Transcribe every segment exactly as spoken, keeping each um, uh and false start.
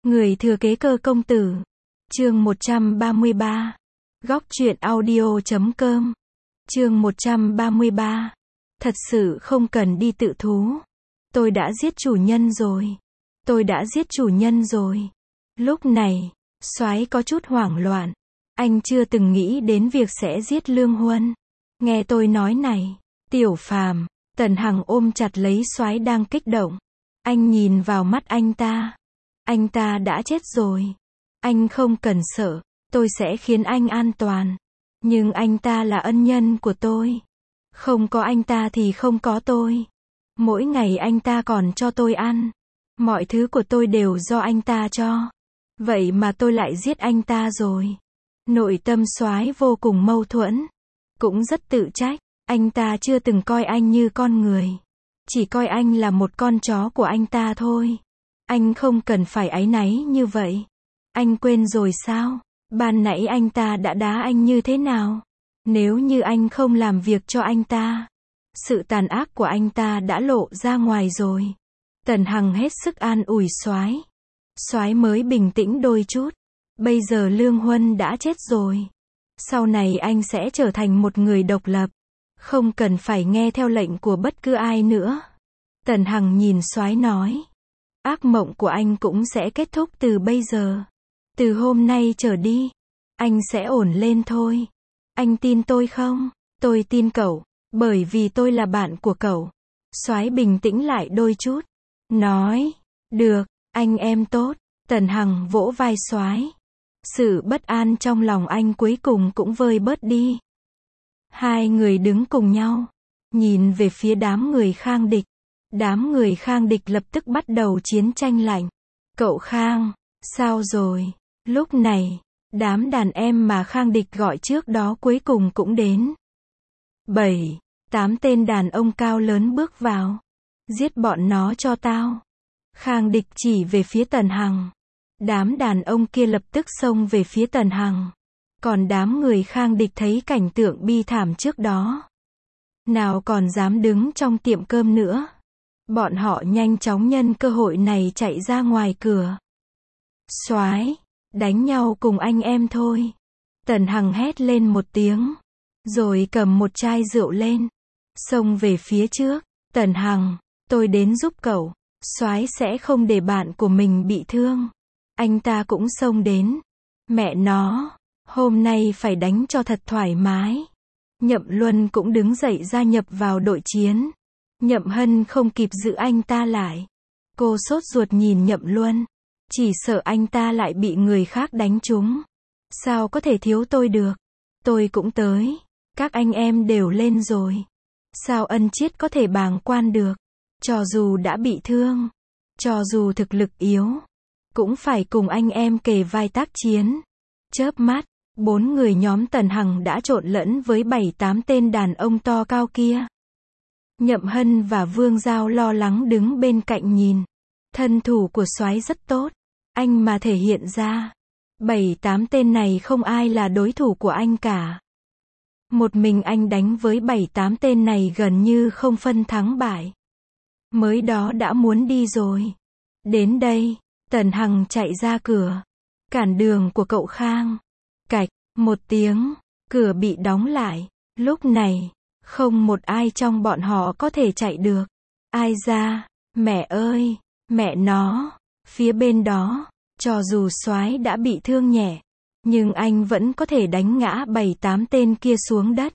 Người thừa kế cơ công tử. Chương một trăm ba mươi ba. Góc truyện audio chấm com. Chương một trăm ba mươi ba. Thật sự không cần đi tự thú. Tôi đã giết chủ nhân rồi. Tôi đã giết chủ nhân rồi. Lúc này, Soái có chút hoảng loạn. Anh chưa từng nghĩ đến việc sẽ giết Lương Huân. Nghe tôi nói này, Tiểu Phàm, Tần Hằng ôm chặt lấy Soái đang kích động. Anh nhìn vào mắt anh ta. Anh ta đã chết rồi. Anh không cần sợ, tôi sẽ khiến anh an toàn. Nhưng anh ta là ân nhân của tôi. Không có anh ta thì không có tôi. Mỗi ngày anh ta còn cho tôi ăn. Mọi thứ của tôi đều do anh ta cho. Vậy mà tôi lại giết anh ta rồi. Nội tâm Soái vô cùng mâu thuẫn. Cũng rất tự trách. Anh ta chưa từng coi anh như con người. Chỉ coi anh là một con chó của anh ta thôi. Anh không cần phải áy náy như vậy. Anh quên rồi sao? Ban nãy anh ta đã đá anh như thế nào? Nếu như anh không làm việc cho anh ta, sự tàn ác của anh ta đã lộ ra ngoài rồi. Tần Hằng hết sức an ủi Soái. Soái mới bình tĩnh đôi chút. Bây giờ Lương Huân đã chết rồi. Sau này anh sẽ trở thành một người độc lập. Không cần phải nghe theo lệnh của bất cứ ai nữa. Tần Hằng nhìn Soái nói. Ác mộng của anh cũng sẽ kết thúc từ bây giờ. Từ hôm nay trở đi, anh sẽ ổn lên thôi. Anh tin tôi không? Tôi tin cậu, bởi vì tôi là bạn của cậu. Soái bình tĩnh lại đôi chút. Nói, được, anh em tốt. Tần Hằng vỗ vai Soái. Sự bất an trong lòng anh cuối cùng cũng vơi bớt đi. Hai người đứng cùng nhau, nhìn về phía đám người Khang địch. Đám người Khang địch lập tức bắt đầu chiến tranh lạnh. Cậu Khang, sao rồi? Lúc này, đám đàn em mà Khang địch gọi trước đó cuối cùng cũng đến. Bảy, tám tên đàn ông cao lớn bước vào. Giết bọn nó cho tao. Khang địch chỉ về phía Tần Hằng. Đám đàn ông kia lập tức xông về phía Tần Hằng. Còn đám người Khang địch thấy cảnh tượng bi thảm trước đó. Nào còn dám đứng trong tiệm cơm nữa. Bọn họ nhanh chóng nhân cơ hội này chạy ra ngoài cửa. Soái, đánh nhau cùng anh em thôi. Tần Hằng hét lên một tiếng. Rồi cầm một chai rượu lên. Xông về phía trước. Tần Hằng, tôi đến giúp cậu. Soái sẽ không để bạn của mình bị thương. Anh ta cũng xông đến. Mẹ nó, hôm nay phải đánh cho thật thoải mái. Nhậm Luân cũng đứng dậy gia nhập vào đội chiến. Nhậm Hân không kịp giữ anh ta lại. Cô sốt ruột nhìn Nhậm Luân. Chỉ sợ anh ta lại bị người khác đánh trúng. Sao có thể thiếu tôi được? Tôi cũng tới. Các anh em đều lên rồi. Sao Ân Chiết có thể bàng quan được? Cho dù đã bị thương, cho dù thực lực yếu, cũng phải cùng anh em kề vai tác chiến. Chớp mắt, bốn người nhóm Tần Hằng đã trộn lẫn với bảy tám tên đàn ông to cao kia. Nhậm Hân và Vương Giao lo lắng đứng bên cạnh nhìn. Thân thủ của Soái rất tốt. Anh mà thể hiện ra. Bảy tám tên này không ai là đối thủ của anh cả. Một mình anh đánh với bảy tám tên này gần như không phân thắng bại. Mới đó đã muốn đi rồi. Đến đây, Tần Hằng chạy ra cửa. Cản đường của cậu Khang. Cạch, một tiếng, cửa bị đóng lại. Lúc này, không một ai trong bọn họ có thể chạy được. Ai ra? Mẹ ơi, mẹ nó. Phía bên đó, cho dù Soái đã bị thương nhẹ, nhưng anh vẫn có thể đánh ngã bảy tám tên kia xuống đất.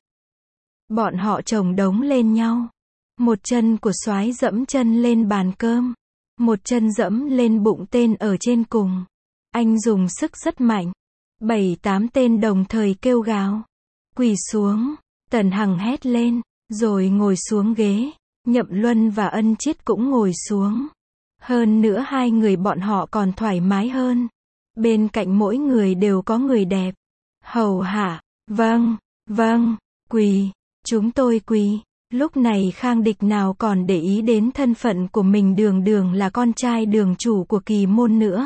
Bọn họ chồng đống lên nhau. Một chân của Soái dẫm chân lên bàn cơm. Một chân dẫm lên bụng tên ở trên cùng. Anh dùng sức rất mạnh. Bảy tám tên đồng thời kêu gào. Quỳ xuống. Tần Hằng hét lên, rồi ngồi xuống ghế. Nhậm Luân và Ân Chiết cũng ngồi xuống. Hơn nữa hai người bọn họ còn thoải mái hơn. Bên cạnh mỗi người đều có người đẹp. Hầu hạ. Vâng, vâng, quỳ. Chúng tôi quỳ. Lúc này Khang địch nào còn để ý đến thân phận của mình, đường đường là con trai đường chủ của Kỳ Môn nữa.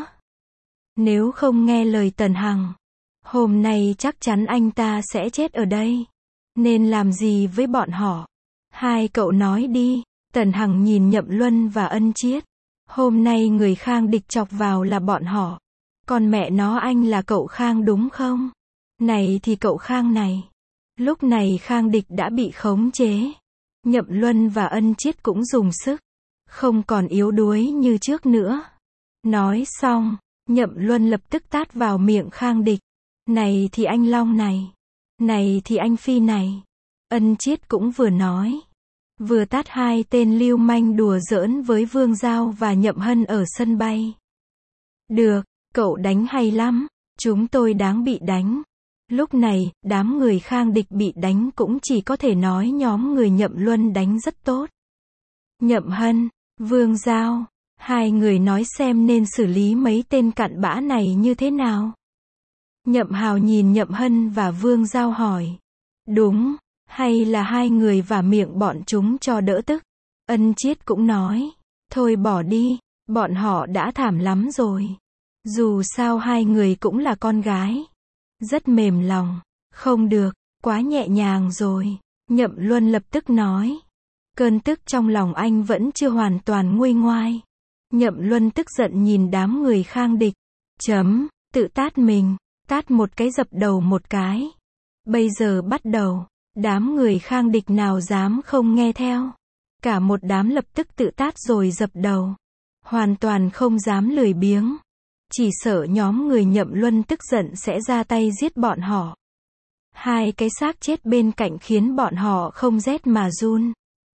Nếu không nghe lời Tần Hằng, hôm nay chắc chắn anh ta sẽ chết ở đây. Nên làm gì với bọn họ? Hai cậu nói đi. Tần Hằng nhìn Nhậm Luân và Ân Chiết. Hôm nay người Khang địch chọc vào là bọn họ. Còn mẹ nó anh là cậu Khang đúng không? Này thì cậu Khang này. Lúc này Khang địch đã bị khống chế. Nhậm Luân và Ân Chiết cũng dùng sức. Không còn yếu đuối như trước nữa. Nói xong, Nhậm Luân lập tức tát vào miệng Khang địch. Này thì anh Long này. Này thì anh Phi này. Ân Chiết cũng vừa nói. Vừa tát hai tên lưu manh đùa giỡn với Vương Giao và Nhậm Hân ở sân bay. Được, cậu đánh hay lắm. Chúng tôi đáng bị đánh. Lúc này, đám người Khang địch bị đánh cũng chỉ có thể nói nhóm người Nhậm Luân đánh rất tốt. Nhậm Hân, Vương Giao, hai người nói xem nên xử lý mấy tên cặn bã này như thế nào. Nhậm Hào nhìn Nhậm Hân và Vương Giao hỏi. Đúng, hay là hai người vả miệng bọn chúng cho đỡ tức. Ân Chiết cũng nói. Thôi bỏ đi, bọn họ đã thảm lắm rồi. Dù sao hai người cũng là con gái. Rất mềm lòng. Không được, quá nhẹ nhàng rồi. Nhậm Luân lập tức nói. Cơn tức trong lòng anh vẫn chưa hoàn toàn nguôi ngoai. Nhậm Luân tức giận nhìn đám người Khang địch. Chấm, tự tát mình, tát một cái dập đầu một cái. Bây giờ bắt đầu, đám người Khang địch nào dám không nghe theo. Cả một đám lập tức tự tát rồi dập đầu. Hoàn toàn không dám lười biếng. Chỉ sợ nhóm người Nhậm Luân tức giận sẽ ra tay giết bọn họ. Hai cái xác chết bên cạnh khiến bọn họ không rét mà run.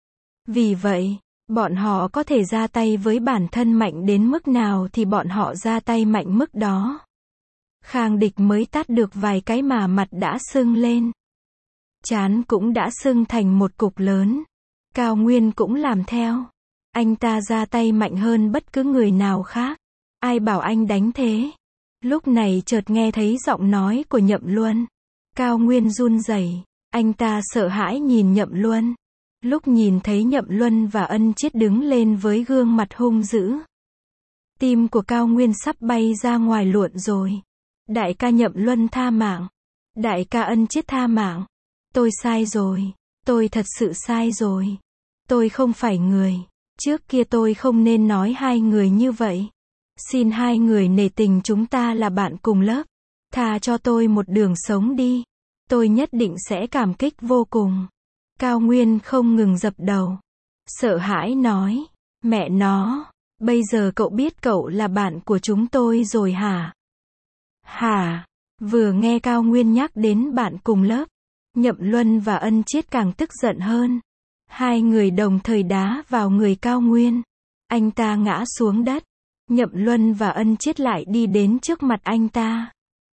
Vì vậy, bọn họ có thể ra tay với bản thân mạnh đến mức nào thì bọn họ ra tay mạnh mức đó. Khang địch mới tát được vài cái mà mặt đã sưng lên. Trán cũng đã sưng thành một cục lớn. Cao Nguyên cũng làm theo. Anh ta ra tay mạnh hơn bất cứ người nào khác. Ai bảo anh đánh thế? Lúc này chợt nghe thấy giọng nói của Nhậm Luân. Cao Nguyên run rẩy, anh ta sợ hãi nhìn Nhậm Luân. Lúc nhìn thấy Nhậm Luân và Ân Chiết đứng lên với gương mặt hung dữ. Tim của Cao Nguyên sắp bay ra ngoài luộn rồi. Đại ca Nhậm Luân tha mạng. Đại ca Ân Chiết tha mạng. Tôi sai rồi. Tôi thật sự sai rồi. Tôi không phải người. Trước kia tôi không nên nói hai người như vậy. Xin hai người nể tình chúng ta là bạn cùng lớp. Tha cho tôi một đường sống đi. Tôi nhất định sẽ cảm kích vô cùng. Cao Nguyên không ngừng dập đầu. Sợ hãi nói. Mẹ nó, bây giờ cậu biết cậu là bạn của chúng tôi rồi hả? Hả? Vừa nghe Cao Nguyên nhắc đến bạn cùng lớp, Nhậm Luân và Ân Chiết càng tức giận hơn. Hai người đồng thời đá vào người Cao Nguyên. Anh ta ngã xuống đất. Nhậm Luân và Ân Chiết lại đi đến trước mặt anh ta.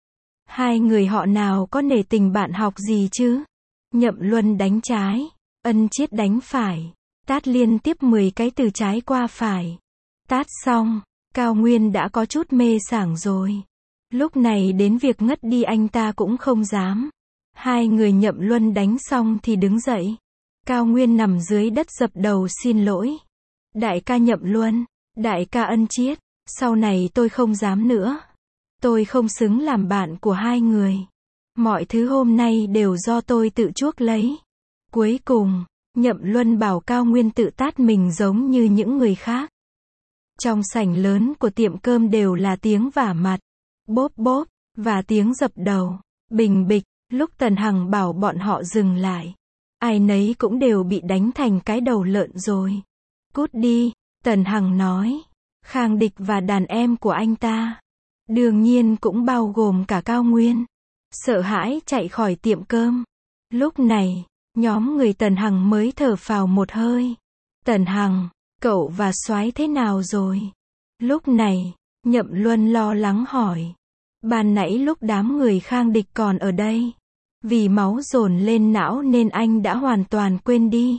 Hai người họ nào có nể tình bạn học gì chứ? Nhậm Luân đánh trái, Ân Chiết đánh phải. Tát liên tiếp mười cái từ trái qua phải. Tát xong, Cao Nguyên đã có chút mê sảng rồi. Lúc này đến việc ngất đi anh ta cũng không dám. Hai người Nhậm Luân đánh xong thì đứng dậy. Cao Nguyên nằm dưới đất dập đầu xin lỗi. Đại ca Nhậm Luân, đại ca Ân Chiết, sau này tôi không dám nữa. Tôi không xứng làm bạn của hai người. Mọi thứ hôm nay đều do tôi tự chuốc lấy. Cuối cùng, Nhậm Luân bảo Cao Nguyên tự tát mình giống như những người khác. Trong sảnh lớn của tiệm cơm đều là tiếng vả mặt, bốp bốp, và tiếng dập đầu, bình bịch. Lúc Tần Hằng bảo bọn họ dừng lại, ai nấy cũng đều bị đánh thành cái đầu lợn rồi. Cút đi, Tần Hằng nói. Khang địch và đàn em của anh ta, đương nhiên cũng bao gồm cả Cao Nguyên, sợ hãi chạy khỏi tiệm cơm. Lúc này, nhóm người Tần Hằng mới thở phào một hơi. Tần Hằng, cậu và Soái thế nào rồi? Lúc này, Nhậm Luân lo lắng hỏi. Ban nãy lúc đám người Khang địch còn ở đây, vì máu dồn lên não nên anh đã hoàn toàn quên đi.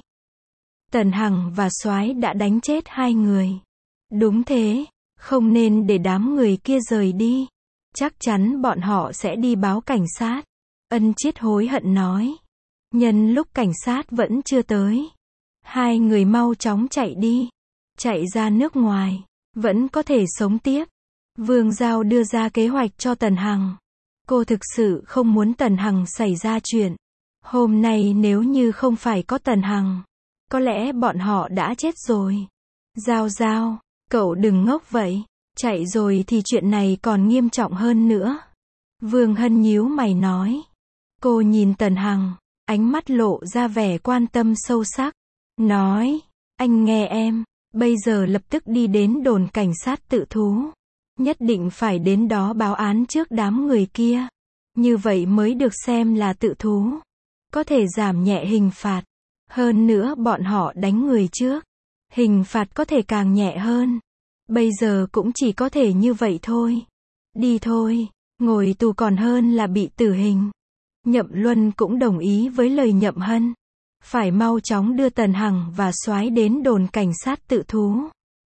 Tần Hằng và Soái đã đánh chết hai người. Đúng thế, không nên để đám người kia rời đi. Chắc chắn bọn họ sẽ đi báo cảnh sát. Ân Chiết hối hận nói. Nhân lúc cảnh sát vẫn chưa tới, hai người mau chóng chạy đi. Chạy ra nước ngoài, vẫn có thể sống tiếp. Vương Giao đưa ra kế hoạch cho Tần Hằng. Cô thực sự không muốn Tần Hằng xảy ra chuyện. Hôm nay nếu như không phải có Tần Hằng, có lẽ bọn họ đã chết rồi. Giao Giao, Cậu đừng ngốc vậy. Chạy rồi thì chuyện này còn nghiêm trọng hơn nữa. Vương Hân nhíu mày nói. Cô nhìn Tần Hằng, ánh mắt lộ ra vẻ quan tâm sâu sắc. Nói, anh nghe em, bây giờ lập tức đi đến đồn cảnh sát tự thú. Nhất định phải đến đó báo án trước đám người kia. Như vậy mới được xem là tự thú. Có thể giảm nhẹ hình phạt. Hơn nữa bọn họ đánh người trước. Hình phạt có thể càng nhẹ hơn. Bây giờ cũng chỉ có thể như vậy thôi. Đi thôi, ngồi tù còn hơn là bị tử hình. Nhậm Luân cũng đồng ý với lời Nhậm Hân. Phải mau chóng đưa Tần Hằng và Soái đến đồn cảnh sát tự thú.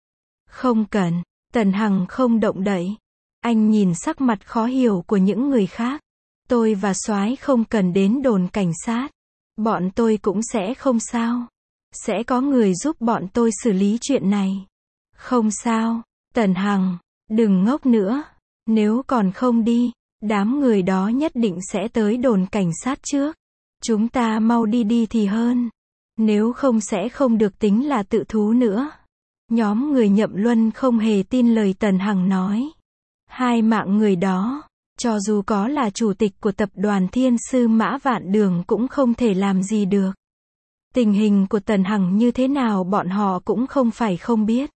Không cần, Tần Hằng không động đậy. Anh nhìn sắc mặt khó hiểu của những người khác. Tôi và Soái không cần đến đồn cảnh sát. Bọn tôi cũng sẽ không sao. Sẽ có người giúp bọn tôi xử lý chuyện này. Không sao, Tần Hằng, đừng ngốc nữa. Nếu còn không đi, đám người đó nhất định sẽ tới đồn cảnh sát trước. Chúng ta mau đi đi thì hơn. Nếu không sẽ không được tính là tự thú nữa. Nhóm người Nhậm Luân không hề tin lời Tần Hằng nói. Hai mạng người đó, cho dù có là chủ tịch của tập đoàn Thiên Sư Mã Vạn Đường cũng không thể làm gì được. Tình hình của Tần Hằng như thế nào bọn họ cũng không phải không biết.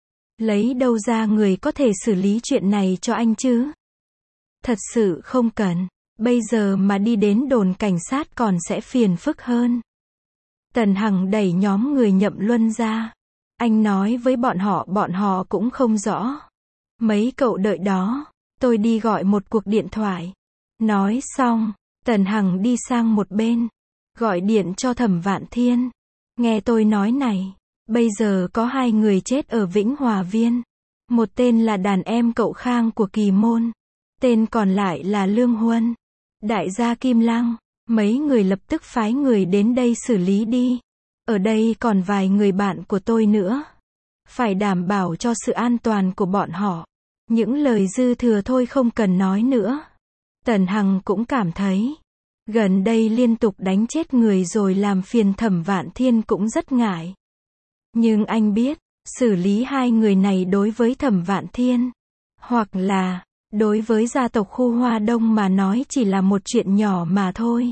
Lấy đâu ra người có thể xử lý chuyện này cho anh chứ? Thật sự không cần. Bây giờ mà đi đến đồn cảnh sát còn sẽ phiền phức hơn. Tần Hằng đẩy nhóm người Nhậm Luân ra. Anh nói với bọn họ bọn họ cũng không rõ. Mấy cậu đợi đó. Tôi đi gọi một cuộc điện thoại. Nói xong, Tần Hằng đi sang một bên. Gọi điện cho Thẩm Vạn Thiên. Nghe tôi nói này. Bây giờ có hai người chết ở Vĩnh Hòa Viên. Một tên là đàn em cậu Khang của Kỳ Môn. Tên còn lại là Lương Huân. Đại gia Kim Lăng. Mấy người lập tức phái người đến đây xử lý đi. Ở đây còn vài người bạn của tôi nữa. Phải đảm bảo cho sự an toàn của bọn họ. Những lời dư thừa thôi không cần nói nữa. Tần Hằng cũng cảm thấy. Gần đây liên tục đánh chết người rồi làm phiền Thẩm Vạn Thiên cũng rất ngại. Nhưng anh biết, xử lý hai người này đối với Thẩm Vạn Thiên, hoặc là, đối với gia tộc khu Hoa Đông mà nói chỉ là một chuyện nhỏ mà thôi.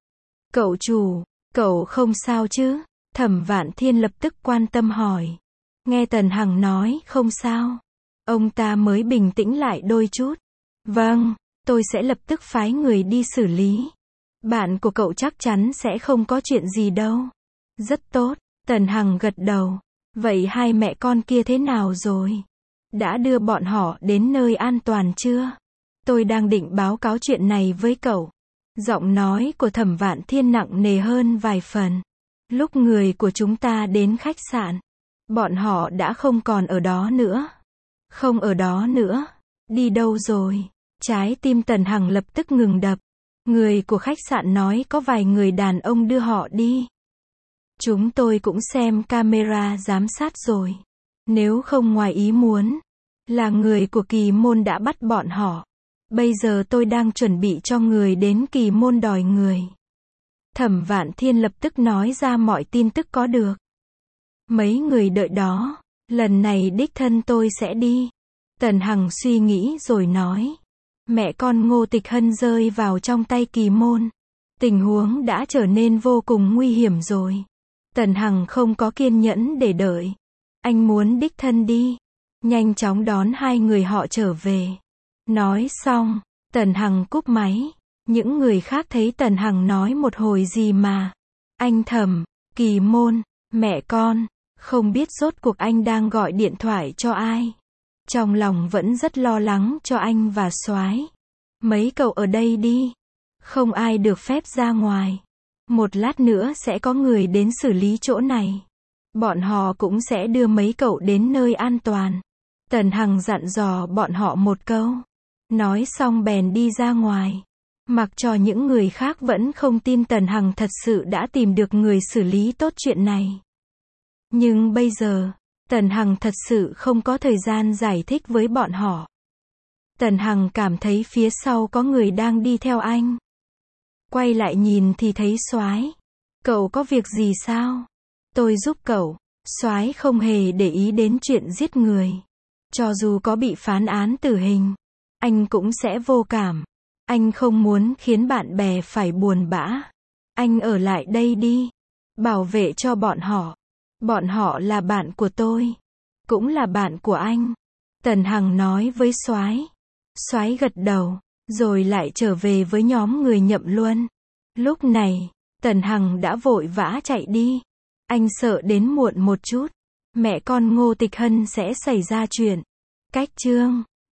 Cậu chủ, cậu không sao chứ? Thẩm Vạn Thiên lập tức quan tâm hỏi. Nghe Tần Hằng nói không sao. Ông ta mới bình tĩnh lại đôi chút. Vâng, tôi sẽ lập tức phái người đi xử lý. Bạn của cậu chắc chắn sẽ không có chuyện gì đâu. Rất tốt, Tần Hằng gật đầu. Vậy hai mẹ con kia thế nào rồi? Đã đưa bọn họ đến nơi an toàn chưa? Tôi đang định báo cáo chuyện này với cậu. Giọng nói của Thẩm Vạn Thiên nặng nề hơn vài phần. Lúc người của chúng ta đến khách sạn, bọn họ đã không còn ở đó nữa. Không ở đó nữa. Đi đâu rồi? Trái tim Tần Hằng lập tức ngừng đập. Người của khách sạn nói có vài người đàn ông đưa họ đi. Chúng tôi cũng xem camera giám sát rồi. Nếu không ngoài ý muốn, là người của Kỳ Môn đã bắt bọn họ. Bây giờ tôi đang chuẩn bị cho người đến Kỳ Môn đòi người. Thẩm Vạn Thiên lập tức nói ra mọi tin tức có được. Mấy người đợi đó, lần này đích thân tôi sẽ đi. Tần Hằng suy nghĩ rồi nói. Mẹ con Ngô Tịch Hân rơi vào trong tay Kỳ Môn. Tình huống đã trở nên vô cùng nguy hiểm rồi. Tần Hằng không có kiên nhẫn để đợi. Anh muốn đích thân đi. Nhanh chóng đón hai người họ trở về. Nói xong, Tần Hằng cúp máy. Những người khác thấy Tần Hằng nói một hồi gì mà. Anh Thẩm, Kỳ Môn, mẹ con, không biết rốt cuộc anh đang gọi điện thoại cho ai. Trong lòng vẫn rất lo lắng cho anh và Soái. Mấy cậu ở đây đi. Không ai được phép ra ngoài. Một lát nữa sẽ có người đến xử lý chỗ này. Bọn họ cũng sẽ đưa mấy cậu đến nơi an toàn. Tần Hằng dặn dò bọn họ một câu. Nói xong bèn đi ra ngoài. Mặc cho những người khác vẫn không tin Tần Hằng thật sự đã tìm được người xử lý tốt chuyện này. Nhưng bây giờ, Tần Hằng thật sự không có thời gian giải thích với bọn họ. Tần Hằng cảm thấy phía sau có người đang đi theo anh. Quay lại nhìn thì thấy Soái. Cậu có việc gì sao? Tôi giúp cậu. Soái không hề để ý đến chuyện giết người. Cho dù có bị phán án tử hình, anh cũng sẽ vô cảm. Anh không muốn khiến bạn bè phải buồn bã. Anh ở lại đây đi. Bảo vệ cho bọn họ. Bọn họ là bạn của tôi. Cũng là bạn của anh. Tần Hằng nói với Soái. Soái gật đầu, rồi lại trở về với nhóm người Nhậm Luân. Lúc này, Tần Hằng đã vội vã chạy đi. Anh sợ đến muộn một chút, mẹ con Ngô Tịch Hân sẽ xảy ra chuyện. Cách chương